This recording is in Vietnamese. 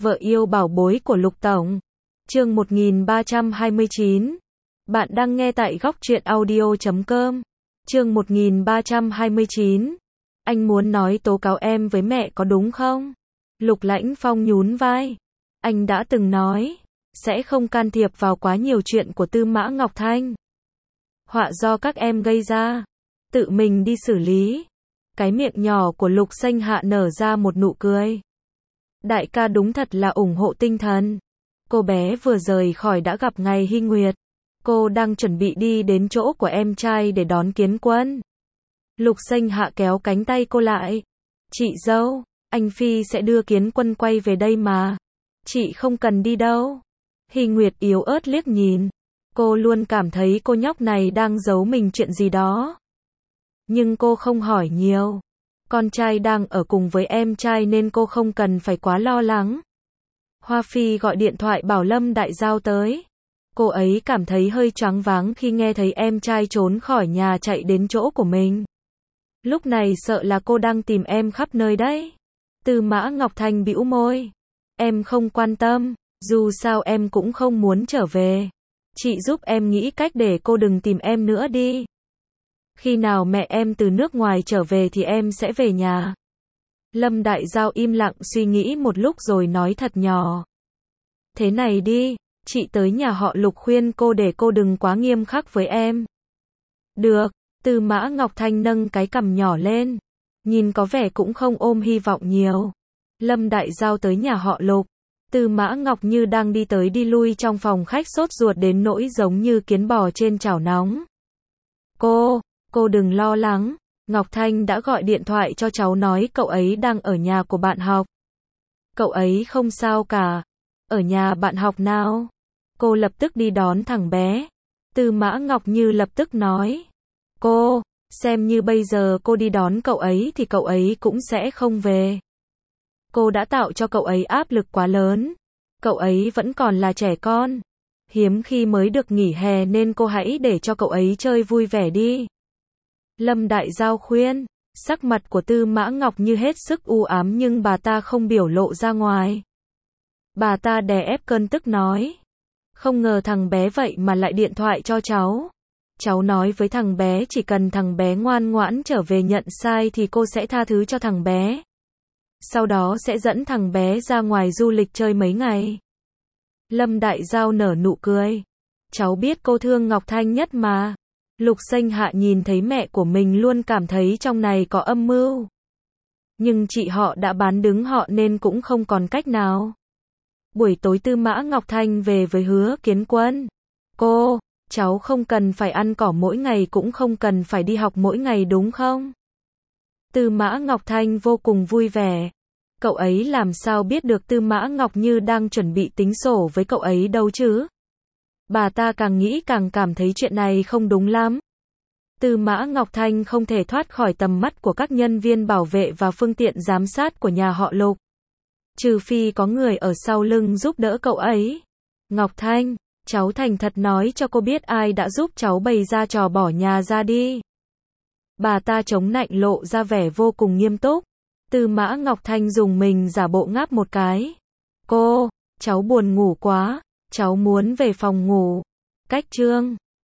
Vợ yêu bảo bối của Lục Tổng. Chương 1329. Bạn đang nghe tại góc truyện audio.com. Chương 1329. Anh muốn nói tố cáo em với mẹ có đúng không? Lục Lãnh Phong nhún vai. Anh đã từng nói, sẽ không can thiệp vào quá nhiều chuyện của Tư Mã Ngọc Thanh. Họa do các em gây ra, tự mình đi xử lý. Cái miệng nhỏ của Lục Xanh Hạ nở ra một nụ cười. Đại ca đúng thật là ủng hộ tinh thần. Cô bé vừa rời khỏi đã gặp ngày Hy Nguyệt. Cô đang chuẩn bị đi đến chỗ của em trai để đón Kiến Quân. Lục Xanh Hạ kéo cánh tay cô lại. Chị dâu, anh Phi sẽ đưa Kiến Quân quay về đây mà. Chị không cần đi đâu. Hy Nguyệt yếu ớt liếc nhìn. Cô luôn cảm thấy cô nhóc này đang giấu mình chuyện gì đó. Nhưng cô không hỏi nhiều. Con trai đang ở cùng với em trai nên cô không cần phải quá lo lắng. Hoa Phi gọi điện thoại bảo Lâm Đại Giao tới. Cô ấy cảm thấy hơi choáng váng khi nghe thấy em trai trốn khỏi nhà chạy đến chỗ của mình. Lúc này sợ là cô đang tìm em khắp nơi đấy. Tư Mã Ngọc Thanh bĩu môi. Em không quan tâm, dù sao em cũng không muốn trở về. Chị giúp em nghĩ cách để cô đừng tìm em nữa đi. Khi nào mẹ em từ nước ngoài trở về thì em sẽ về nhà. Lâm Đại Giao im lặng suy nghĩ một lúc rồi nói thật nhỏ. Thế này đi, chị tới nhà họ Lục khuyên cô để cô đừng quá nghiêm khắc với em. Được, Tư Mã Ngọc Thanh nâng cái cằm nhỏ lên. Nhìn có vẻ cũng không ôm hy vọng nhiều. Lâm Đại Giao tới nhà họ Lục. Tư Mã Ngọc Như đang đi tới đi lui trong phòng khách sốt ruột đến nỗi giống như kiến bò trên chảo nóng. Cô đừng lo lắng. Ngọc Thanh đã gọi điện thoại cho cháu nói cậu ấy đang ở nhà của bạn học. Cậu ấy không sao cả. Ở nhà bạn học nào? Cô lập tức đi đón thằng bé. Tư Mã Ngọc Như lập tức nói. Cô, xem như bây giờ cô đi đón cậu ấy thì cậu ấy cũng sẽ không về. Cô đã tạo cho cậu ấy áp lực quá lớn. Cậu ấy vẫn còn là trẻ con. Hiếm khi mới được nghỉ hè nên cô hãy để cho cậu ấy chơi vui vẻ đi. Lâm Đại Giao khuyên. Sắc mặt của Tư Mã Ngọc Như hết sức u ám nhưng bà ta không biểu lộ ra ngoài. Bà ta đè ép cơn tức nói. Không ngờ thằng bé vậy mà lại điện thoại cho cháu. Cháu nói với thằng bé chỉ cần thằng bé ngoan ngoãn trở về nhận sai thì cô sẽ tha thứ cho thằng bé. Sau đó sẽ dẫn thằng bé ra ngoài du lịch chơi mấy ngày. Lâm Đại Giao nở nụ cười. Cháu biết cô thương Ngọc Thanh nhất mà. Lục Xanh Hạ nhìn thấy mẹ của mình luôn cảm thấy trong này có âm mưu. Nhưng chị họ đã bán đứng họ nên cũng không còn cách nào. Buổi tối Tư Mã Ngọc Thanh về với Hứa Kiến Quân. Cô, cháu không cần phải ăn cỏ mỗi ngày cũng không cần phải đi học mỗi ngày đúng không? Tư Mã Ngọc Thanh vô cùng vui vẻ. Cậu ấy làm sao biết được Tư Mã Ngọc Như đang chuẩn bị tính sổ với cậu ấy đâu chứ? Bà ta càng nghĩ càng cảm thấy chuyện này không đúng lắm. Tư Mã Ngọc Thanh không thể thoát khỏi tầm mắt của các nhân viên bảo vệ và phương tiện giám sát của nhà họ Lục. Trừ phi có người ở sau lưng giúp đỡ cậu ấy. Ngọc Thanh, cháu thành thật nói cho cô biết ai đã giúp cháu bày ra trò bỏ nhà ra đi. Bà ta chống nạnh lộ ra vẻ vô cùng nghiêm túc. Tư Mã Ngọc Thanh dùng mình giả bộ ngáp một cái. Cô, cháu buồn ngủ quá, cháu muốn về phòng ngủ. Cách chương